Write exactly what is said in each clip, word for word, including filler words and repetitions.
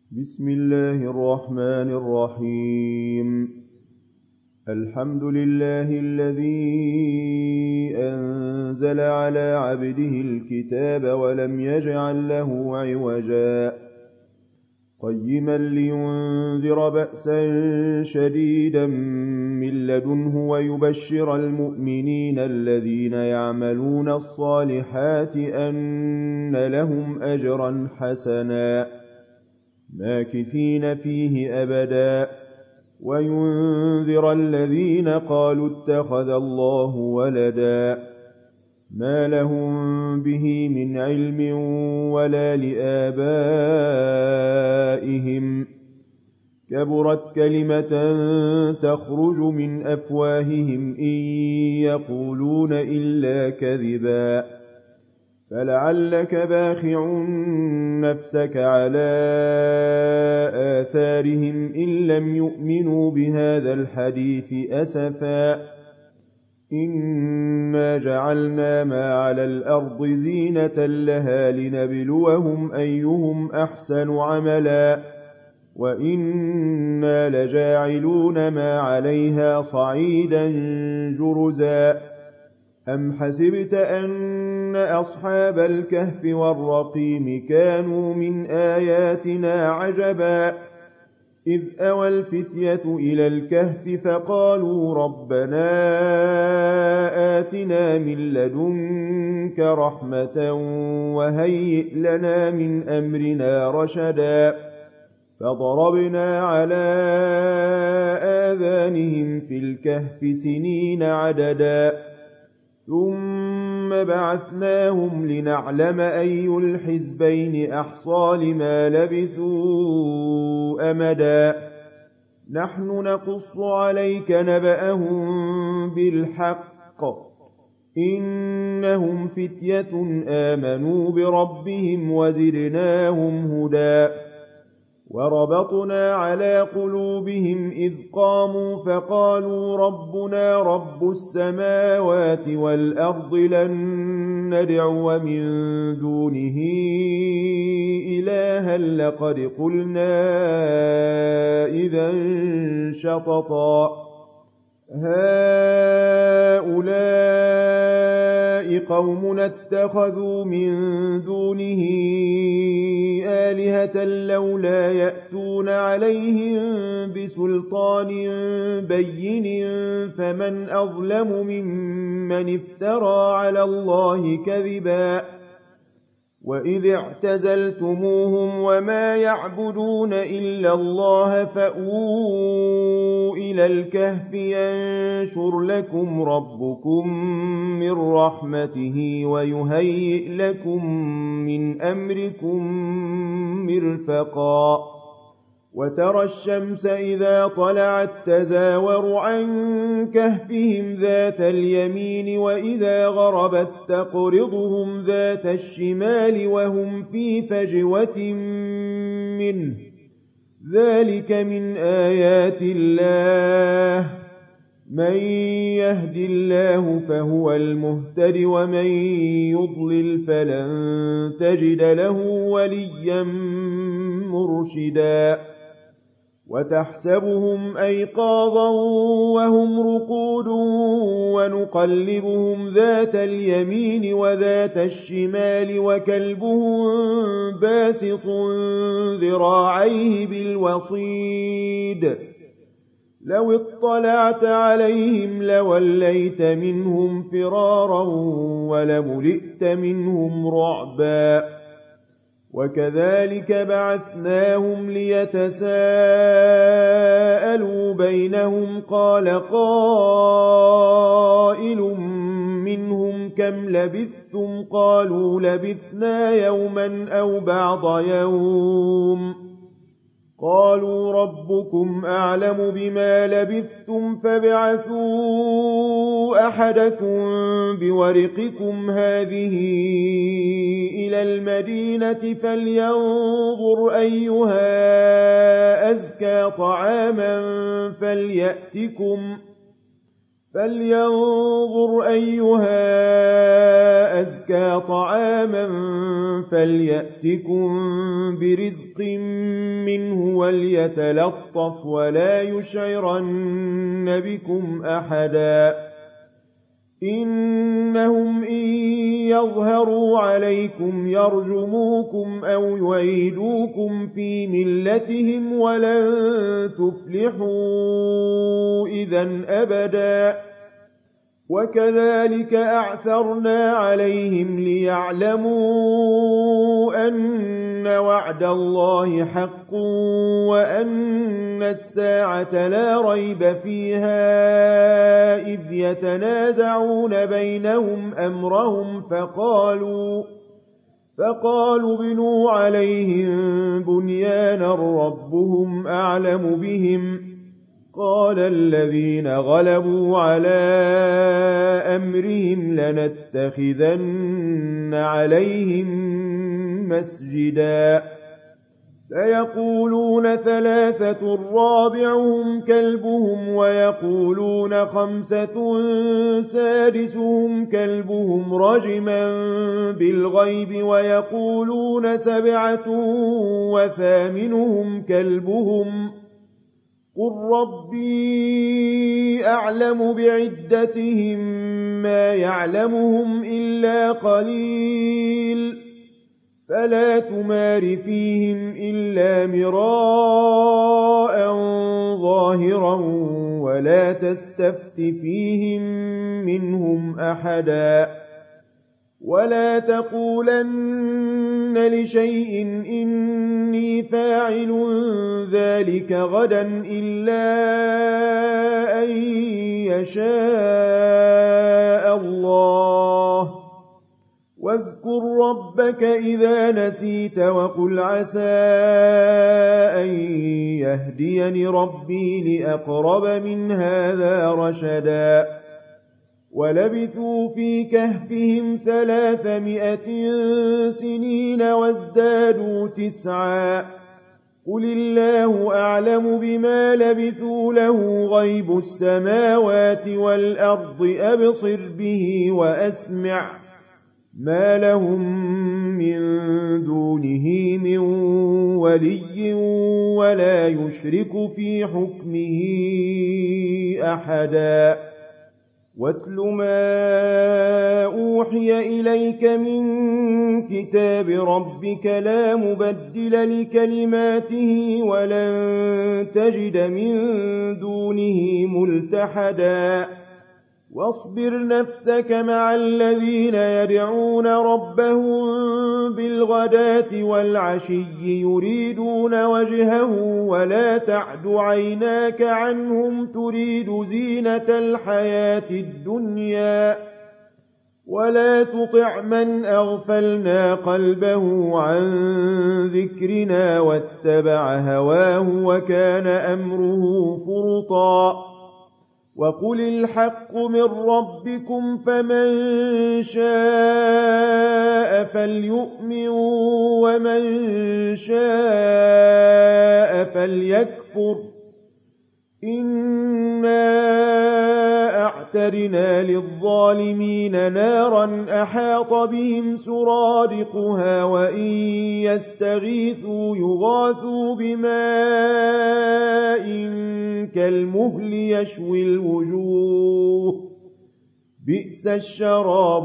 بسم الله الرحمن الرحيم. الحمد لله الذي أنزل على عبده الكتاب ولم يجعل له عوجا قيما لينذر بأسا شديدا من لدنه ويبشر المؤمنين الذين يعملون الصالحات أن لهم أجرا حسنا ماكثين فيه أبدا وينذر الذين قالوا اتخذ الله ولدا ما لهم به من علم ولا لآبائهم كبرت كلمة تخرج من أفواههم إن يقولون إلا كذبا فلعلك باخع نفسك على آثارهم إن لم يؤمنوا بهذا الحديث أسفا إنا جعلنا ما على الأرض زينة لها لنبلوهم أيهم أحسن عملا وإنا لجاعلون ما عليها صعيدا جرزا أم حسبت أن أصحاب الكهف والرقيم كانوا من آياتنا عجبا إذ أوى الفتية إلى الكهف فقالوا ربنا آتنا من لدنك رحمة وهيئ لنا من أمرنا رشدا فضربنا على آذانهم في الكهف سنين عددا ثم بعثناهم لنعلم أي الحزبين أحصى لما لبثوا أمدا نحن نقص عليك نبأهم بالحق إنهم فتية آمنوا بربهم وزدناهم هدى وربطنا على قلوبهم إذ قاموا فقالوا ربنا رب السماوات والأرض لن ندعو من دونه إلها لقد قلنا إذا شططا هؤلاء قومنا اتخذوا من دونه آلهة لولا يأتون عليهم بسلطان بين فمن أظلم ممن افترى على الله كذبا وإذ اعتزلتموهم وما يعبدون إلا الله فأووا إلى الكهف ينشر لكم ربكم من رحمته ويهيئ لكم من أمركم مرفقا وترى الشمس إذا طلعت تزاور عن كهفهم ذات اليمين وإذا غربت تقرضهم ذات الشمال وهم في فجوة منه ذلك من آيات الله من يهد الله فهو المهتد ومن يضلل فلن تجد له وليا مرشدا وتحسبهم أيقاظا وهم رقود ونقلبهم ذات اليمين وذات الشمال وكلبهم باسط ذراعيه بالوصيد لو اطلعت عليهم لوليت منهم فرارا ولملئت منهم رعبا وكذلك بعثناهم ليتساءلوا بينهم قال قائل منهم كم لبثتم قالوا لبثنا يوما أو بعض يوم قالوا ربكم أعلم بما لبثتم فابعثوا أحدكم بورقكم هذه إلى المدينة فلينظر أيها أزكى طعاما فليأتكم فلينظر أيها أزكى طعاما فليأتكم برزق منه وليتلطف ولا يشعرن بكم أحدا إنهم إن يظهروا عليكم يرجموكم أو يعيدوكم في ملتهم ولن تفلحوا إذا أبدا وكذلك أعثرنا عليهم ليعلموا أن وعد الله حق وأن الساعة لا ريب فيها إذ يتنازعون بينهم أمرهم فقالوا فقالوا بنوا عليهم بنيانا ربهم أعلم بهم قال الذين غلبوا على أمرهم لنتخذن عليهم مسجدا سيقولون ثلاثة رابعهم كلبهم ويقولون خمسة سادسهم كلبهم رجما بالغيب ويقولون سبعة وثامنهم كلبهم قل ربي أعلم بعدتهم ما يعلمهم إلا قليل فلا تمار فيهم إلا مراء ظاهرا ولا تستفت فيهم منهم أحدا ولا تقولن لشيء إني فاعل ذلك غدا إلا أن يشاء الله واذكر ربك إذا نسيت وقل عسى أن يهديني ربي لأقرب من هذا رشدا ولبثوا في كهفهم ثلاثمائة سنين وازدادوا تسعا قل الله أعلم بما لبثوا له غيب السماوات والأرض أبصر به وأسمع ما لهم من دونه من ولي ولا يشرك في حكمه أحدا واتل ما أوحي إليك من كتاب ربك لا مبدل لكلماته ولن تجد من دونه ملتحدا واصبر نفسك مع الذين يدعون ربهم بالغداة والعشي يريدون وجهه ولا تعد عيناك عنهم تريد زينة الحياة الدنيا ولا تطع من أغفلنا قلبه عن ذكرنا واتبع هواه وكان أمره فرطا وقل الحق من ربكم فمن شاء فليؤمن ومن شاء فليكفر إنا أعتدنا للظالمين نارا أحاط بهم سرادقها وإن يستغيثوا يغاثوا بماء كالمهل يشوي الوجوه بئس الشراب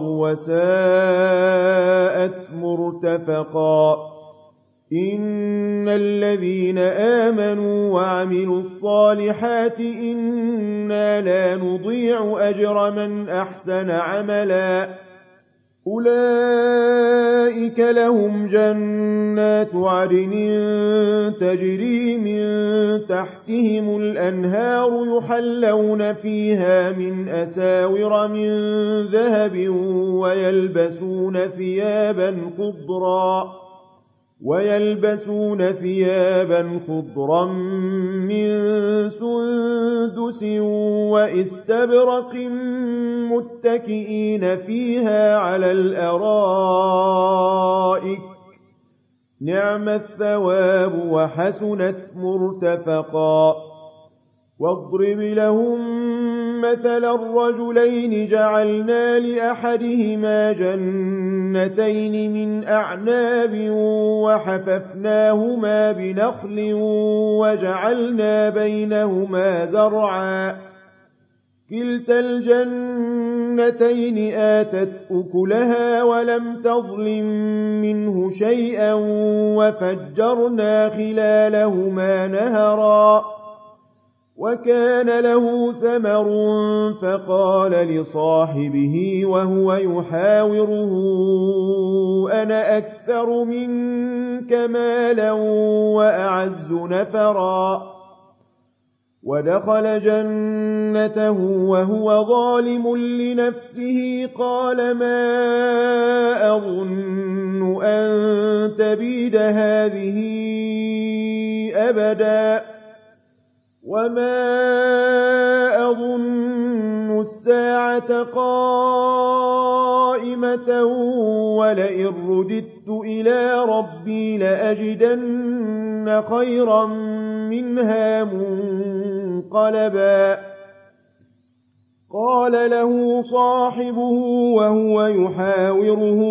وساءت مرتفقا إن الذين آمنوا وعملوا الصالحات إنا لا نضيع أجر من أحسن عملا أولئك لهم جنات عدن تجري من تحتهم الأنهار يحلون فيها من أساور من ذهب ويلبسون ثيابا خضرا ويلبسون ثيابا خضرا من سندس واستبرق متكئين فيها على الأرائك نعم الثواب وحسنت مرتفقا واضرب لهم مثل الرجلين جعلنا لأحدهما جنتين من أعناب وحففناهما بنخل وجعلنا بينهما زرعا كلتا الجنتين آتت أكلها ولم تظلم منه شيئا وفجرنا خلالهما نهرا وكان له ثمر فقال لصاحبه وهو يحاوره أنا أكثر منك مالا وأعز نفرا ودخل جنته وهو ظالم لنفسه قال ما أظن أن تبيد هذه أبدا وما أظن الساعة قائمة ولئن رددت إلى ربي لأجدن خيرا منها منقلبا قال له صاحبه وهو يحاوره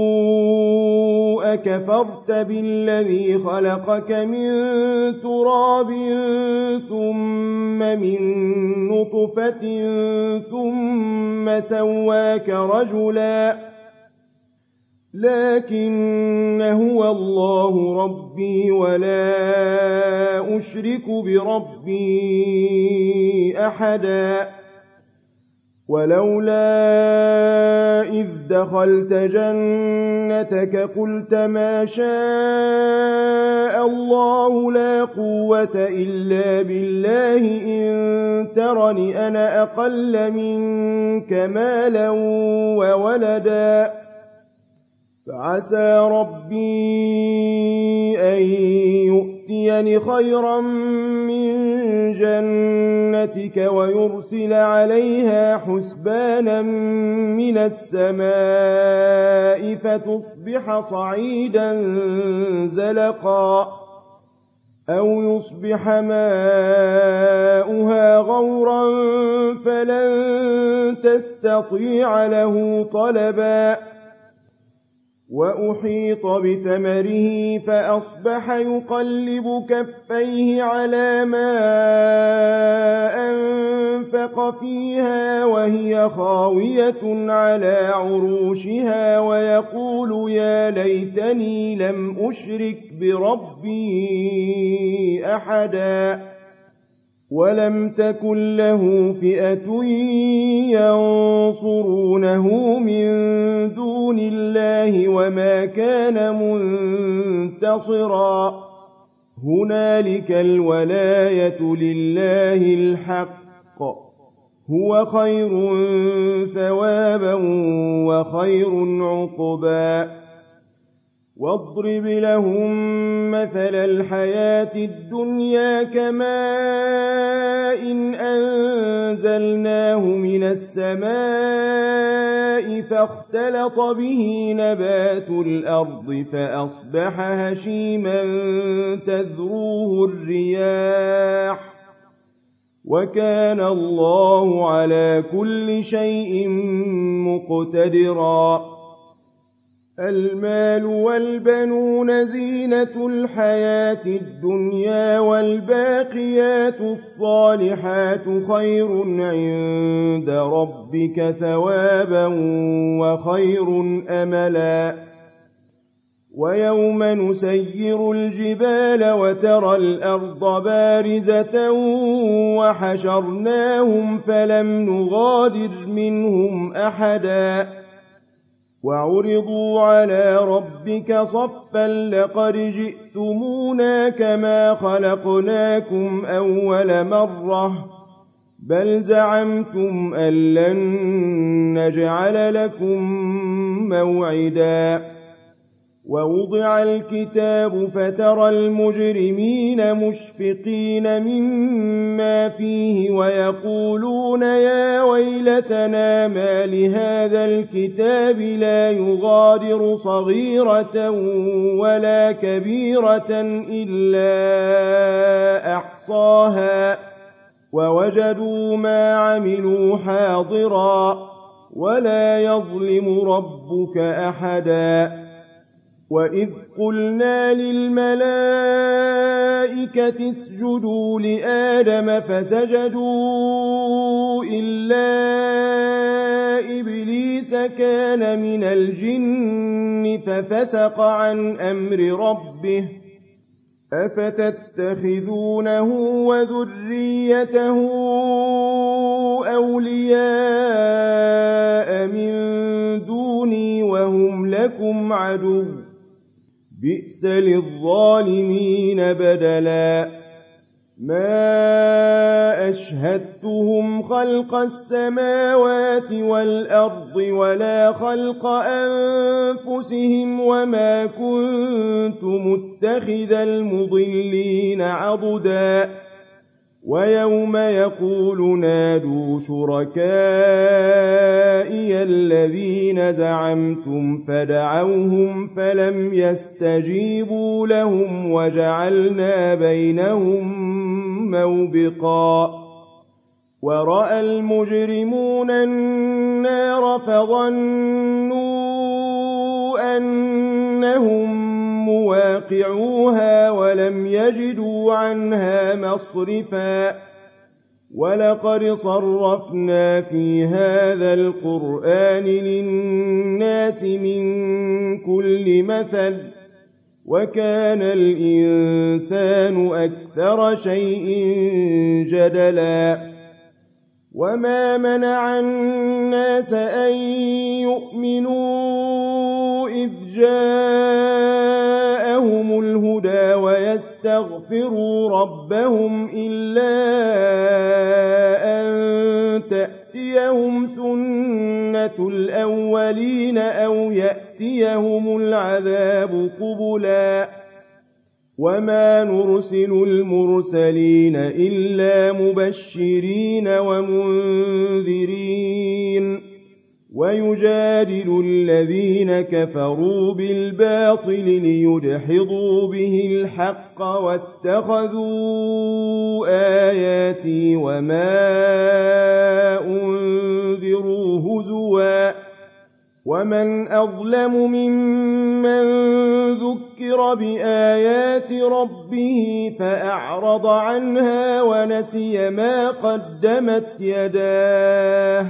أكفرت بالذي خلقك من تراب ثم من نطفة ثم سواك رجلا لكن هو الله ربي ولا أشرك بربي أحدا ولولا إذ دخلت جنتك قلت ما شاء الله لا قوة إلا بالله إن ترني أنا أقل منك مالا وولدا فعسى ربي أن يؤتيني خيرا من جنتك ويرسل عليها حسبانا من السماء فتصبح صعيدا زلقا أو يصبح ماؤها غورا فلن تستطيع له طلبا وأحيط بثمره فأصبح يقلب كفيه على ما أنفق فيها وهي خاوية على عروشها ويقول يا ليتني لم أشرك بربي أحدا ولم تكن له فئة ينصرونه من دون الله وما كان منتصرا هنالك الولاية لله الحق هو خير ثوابا وخير عقبا واضرب لهم مثل الحياة الدنيا كماء إن أنزلناه من السماء فاختلط به نبات الأرض فأصبح هشيما تذروه الرياح وكان الله على كل شيء مقتدرا المال والبنون زينة الحياة الدنيا والباقيات الصالحات خير عند ربك ثوابا وخير أملا ويوم نسير الجبال وترى الأرض بارزة وحشرناهم فلم نغادر منهم أحدا وعرضوا على ربك صفا لقد جئتمونا كما خلقناكم أول مرة بل زعمتم أن لن نجعل لكم موعدا ووضع الكتاب فترى المجرمين مشفقين مما فيه ويقولون يا ويلتنا ما لهذا الكتاب لا يغادر صغيرة ولا كبيرة إلا أحصاها ووجدوا ما عملوا حاضرا ولا يظلم ربك أحدا وإذ قلنا للملائكة اسجدوا لآدم فسجدوا إلا إبليس كان من الجن ففسق عن أمر ربه أفتتخذونه وذريته أولياء من دوني وهم لكم عدو بئس للظالمين بدلا ما أشهدتهم خلق السماوات والأرض ولا خلق أنفسهم وما كنت متخذ المضلين عضدا ويوم يقول نادوا شركائي الذين زعمتم فدعوهم فلم يستجيبوا لهم وجعلنا بينهم موبقا ورأى المجرمون النار فظنوا أنهم مواقعوها ولم يجدوا عنها مصرفا ولقد صرفنا في هذا القرآن للناس من كل مثل وكان الإنسان أكثر شيء جدلا وما منع الناس أن يؤمنوا إذ جاءهم الهدى ويستغفروا ربهم إلا أن تأتيهم سنة الأولين أو يأتيهم العذاب قبلا وما نرسل المرسلين إلا مبشرين ومنذرين ويجادل الذين كفروا بالباطل ليدحضوا به الحق واتخذوا آياتي وما أنذروا هزوا ومن أظلم ممن ذكر بآيات ربه فأعرض عنها ونسي ما قدمت يداه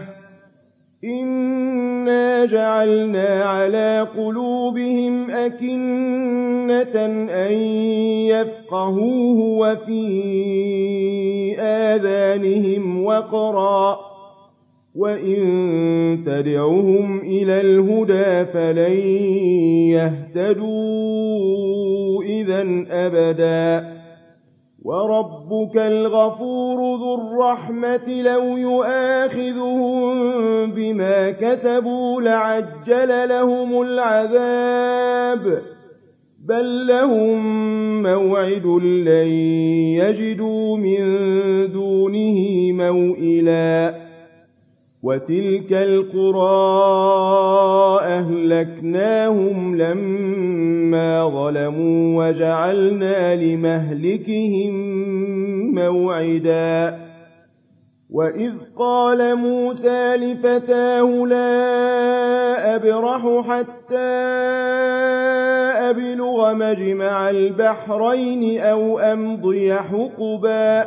إنا جعلنا على قلوبهم أكنة أن يفقهوه وفي آذانهم وقرا وإن تدعهم إلى الهدى فلن يهتدوا إذا أبدا وربك الغفور ذو الرحمة لو يؤاخذهم بما كسبوا لعجل لهم العذاب بل لهم موعد لن يجدوا من دونه موئلا وتلك القرى أهلكناهم لما ظلموا وجعلنا لمهلكهم موعدا وإذ قال موسى لفتاه لا أبرح حتى أبلغ مجمع البحرين أو أمضي حقبا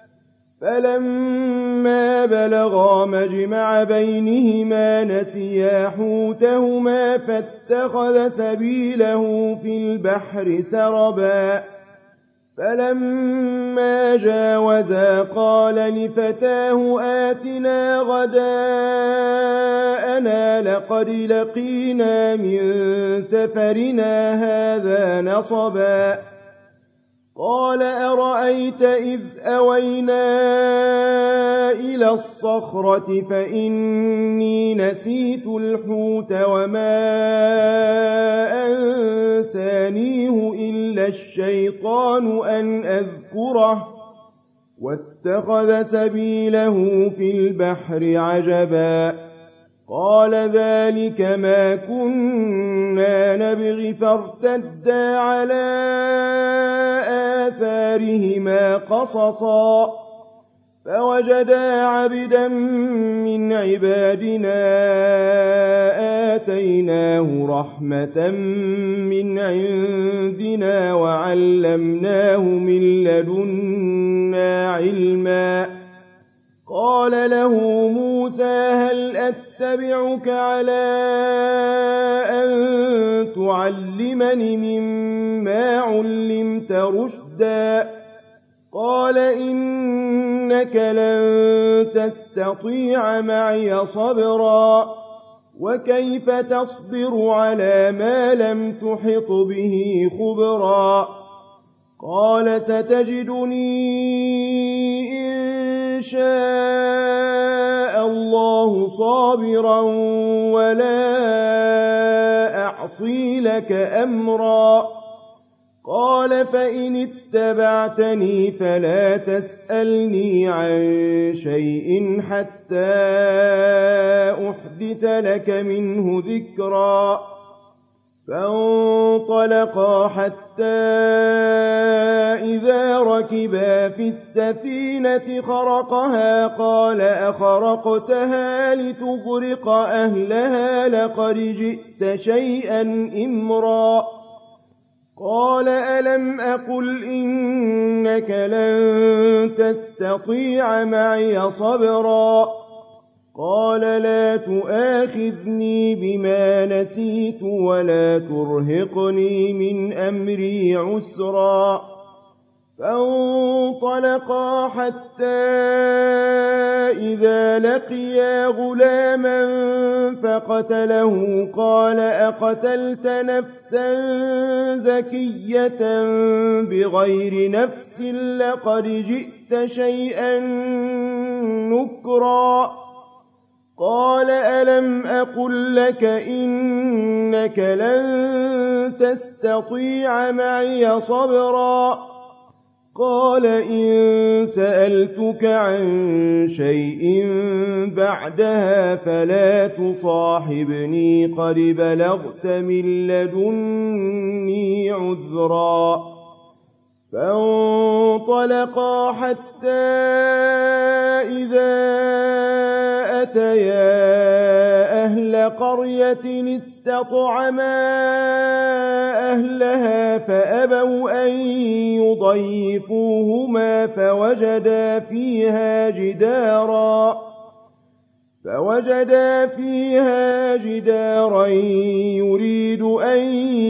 فلما بلغا مجمع بينهما نسيا حوتهما فاتخذ سبيله في البحر سربا فلما جاوزا قال لفتاه آتنا غداءنا لقد لقينا من سفرنا هذا نصبا قال أرأيت إذ أوينا إلى الصخرة فإني نسيت الحوت وما أنسانيه إلا الشيطان أن أذكره واتخذ سبيله في البحر عجبا قال ذلك ما كنا نبغي فارتدا على آثارهما قصصا فوجدا عبدا من عبادنا آتيناه رحمة من عندنا وعلمناه من لدنا علما. قال له موسى هل أتبعك على أن تعلمني مما علمت رشدا؟ قال إنك لن تستطيع معي صبرا وكيف تصبر على ما لم تحط به خبرا؟ قال ستجدني إن شاء الله صابرا ولا أعصي لك أمرا. قال فإن اتبعتني فلا تسألني عن شيء حتى أحدث لك منه ذكرا. فانطلقا حتى إذا ركبا في السفينة خرقها قال أخرقتها لتغرق أهلها لقد جئت شيئا إمرا. قال ألم أقل إنك لن تستطيع معي صبرا؟ قال لا تؤاخذني بما نسيت ولا ترهقني من أمري عسرا. فانطلقا حتى إذا لقيا غلاما فقتله قال أقتلت نفسا زكية بغير نفس لقد جئت شيئا نكرا. قال ألم أقل لك إنك لن تستطيع معي صبرا؟ قال إن سألتك عن شيء بعدها فلا تصاحبني قد بلغت من لدني عذرا. فانطلقا حتى إذا أتيا أهل قرية استطعما أهلها فأبوا أن يضيفوهما فوجدا فيها جدارا فوجدا فيها جدارا يريد أن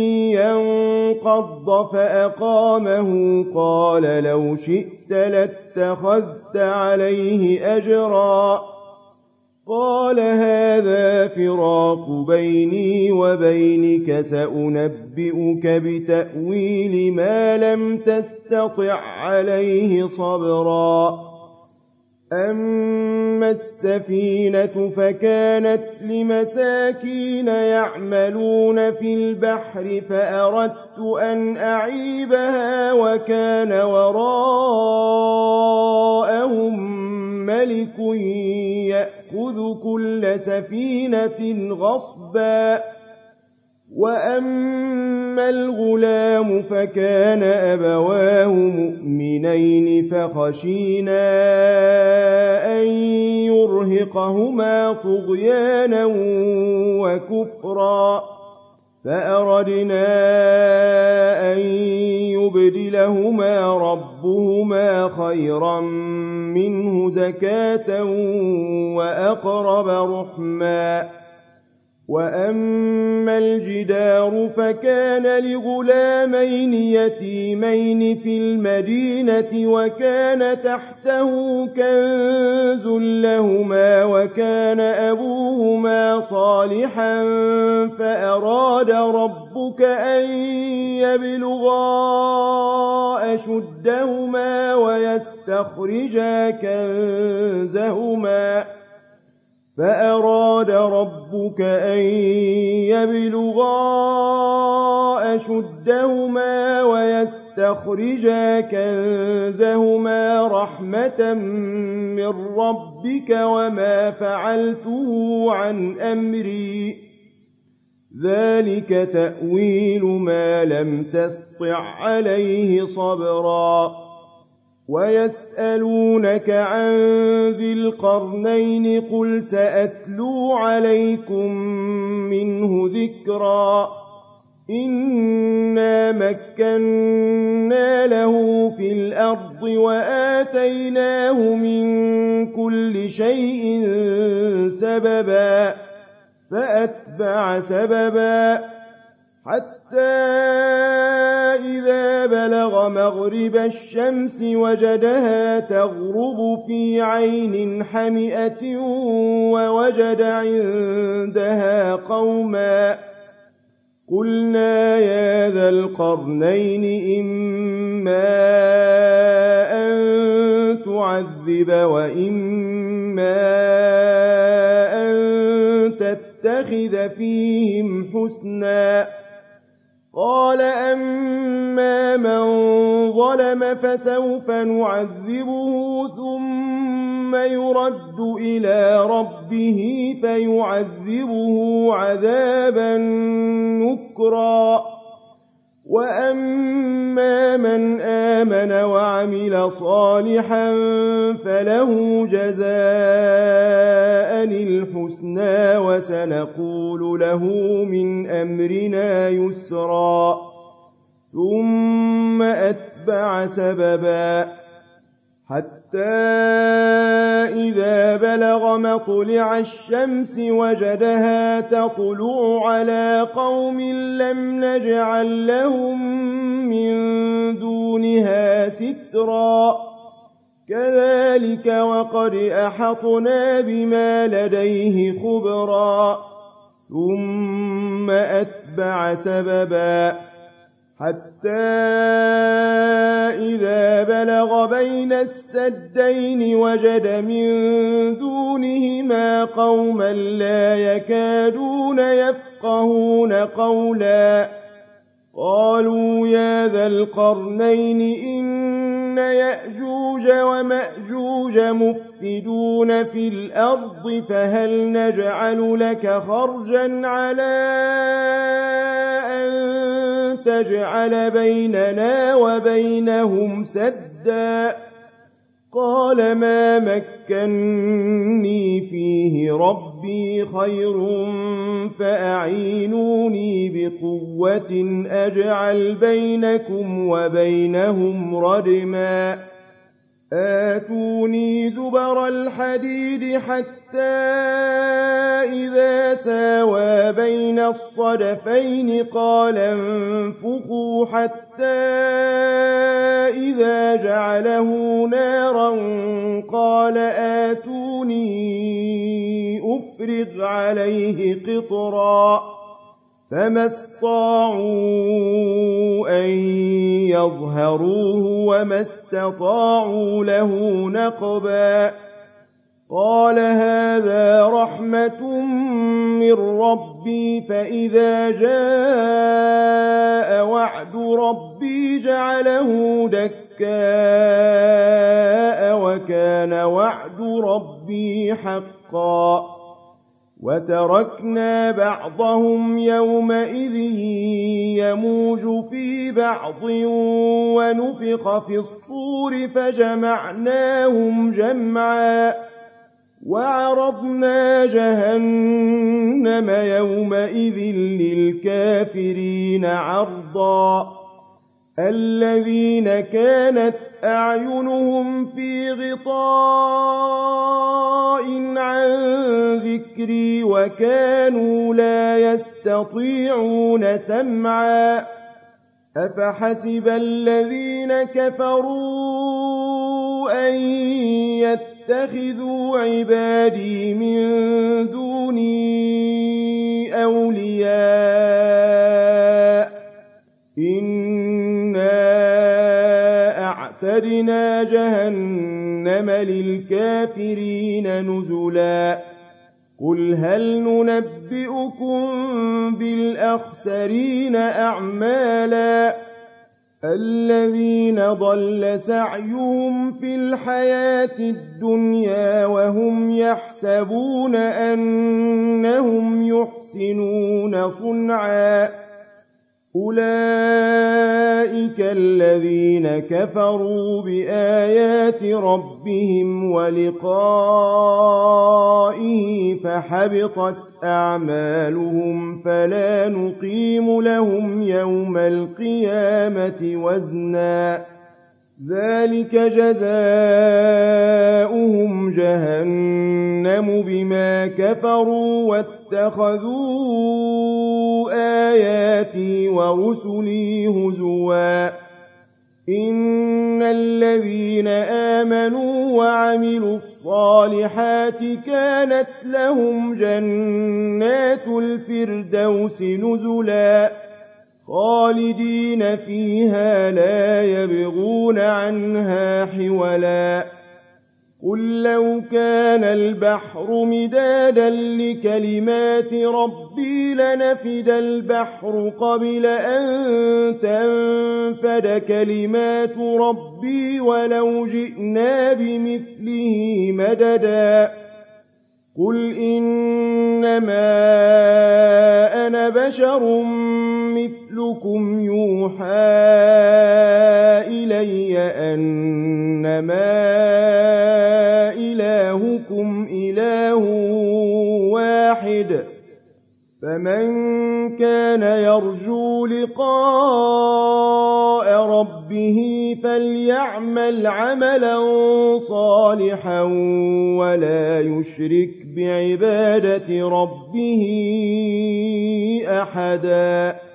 ينقض فأقامه. قال لو شئت لاتخذت عليه أجرا. قال هذا فراق بيني وبينك سأنبئك بتأويل ما لم تستطع عليه صبرا. أما السفينة فكانت لمساكين يعملون في البحر فأردت أن أعيبها وكان وراءهم ملك يأخذ كل سفينة غصبا. وأما الغلام فكان أبواه مؤمنين فخشينا أن يرهقهما طغيانا وكفرا فأردنا أن يبدلهما ربهما خيرا منه زكاة وأقرب رحما. وأما الجدار فكان لغلامين يتيمين في المدينة وكان تحته كنز لهما وكان أبوهما صالحا فأراد ربك أن يبلغا أشدهما ويستخرجا كنزهما فأراد ربك أن يبلغا أشدهما ويستخرجا كنزهما رحمة من ربك وما فعلته عن أمري ذلك تأويل ما لم تسطع عليه صبرا. ويسألونك عن ذي القرنين قل سأتلو عليكم منه ذكرا إنا مكنا له في الأرض وآتيناه من كل شيء سببا فأتبع سببا حتى إذا بلغ مغرب الشمس وجدها تغرب في عين حمئة ووجد عندها قوما قلنا يا ذا القرنين إما أن تعذب وإما أن تتخذ فيهم حسنا قال أما من ظلم فسوف نعذبه ثم يرد إلى ربه فيعذبه عذابا نكرا وأما من آمن وعمل صالحا فله جزاء الحسنى وسنقول له من أمرنا يسرا ثم أتبع سببا حتى إذا بلغ مطلع الشمس وجدها تطلع على قوم لم نجعل لهم من دونها سترا كذلك وقد أحطنا بما لديه خبرا ثم أتبع سببا حتى إذا بلغ بين السدين وجد من دونهما قوما لا يكادون يفقهون قولا قالوا يا ذا القرنين إن يأجوج ومأجوج مفسدون في الأرض فهل نجعل لك خرجا على أن تجعل بيننا وبينهم سدا قال ما مكني فيه ربي خير فأعينوني بقوة أجعل بينكم وبينهم ردما آتوني زبر الحديد حتى إذا ساوى بين الصدفين قال انفخوا حتى إذا جعله نارا قال آتوني أفرغ عليه قطرا فما استطاعوا أن يظهروه وما استطاعوا له نقبا قال هذا رحمة من ربي فإذا جاء وعد ربي جعله دكاء وكان وعد ربي حقا وتركنا بعضهم يومئذ يموج في بعض ونفخ في الصور فجمعناهم جمعا وعرضنا جهنم يومئذ للكافرين عرضا الذين كانت أعينهم في غطاء عن ذكري وكانوا لا يستطيعون سمعا أفحسب الذين كفروا أن يتخذوا عبادي من دوني أولياء إنا أعتدنا جهنم للكافرين نزلا قل هل ننبئكم بالأخسرين أعمالا الذين ضل سعيهم في الحياة الدنيا وهم يحسبون أنهم يحسنون صنعا أولئك الذين كفروا بآيات ربهم ولقائه فحبطت أعمالهم فلا نقيم لهم يوم القيامة وزنا ذلك جزاؤهم جهنم بما كفروا واتخذوا آياتي ورسلي هزوا إن الذين آمنوا وعملوا الصالحات كانت لهم جنات الفردوس نزلا خالدين فيها لا يبغون عنها حولا قل لو كان البحر مدادا لكلمات ربي لنفد البحر قبل أن تنفد كلمات ربي ولو جئنا بمثله مددا قل إنما أنا بشر مثلكم يوحى إلي أنما إلهكم إله واحد فمن كان يرجو لقاء ربه فليعمل عملا صالحا ولا يشرك بعبادة ربه أحدا.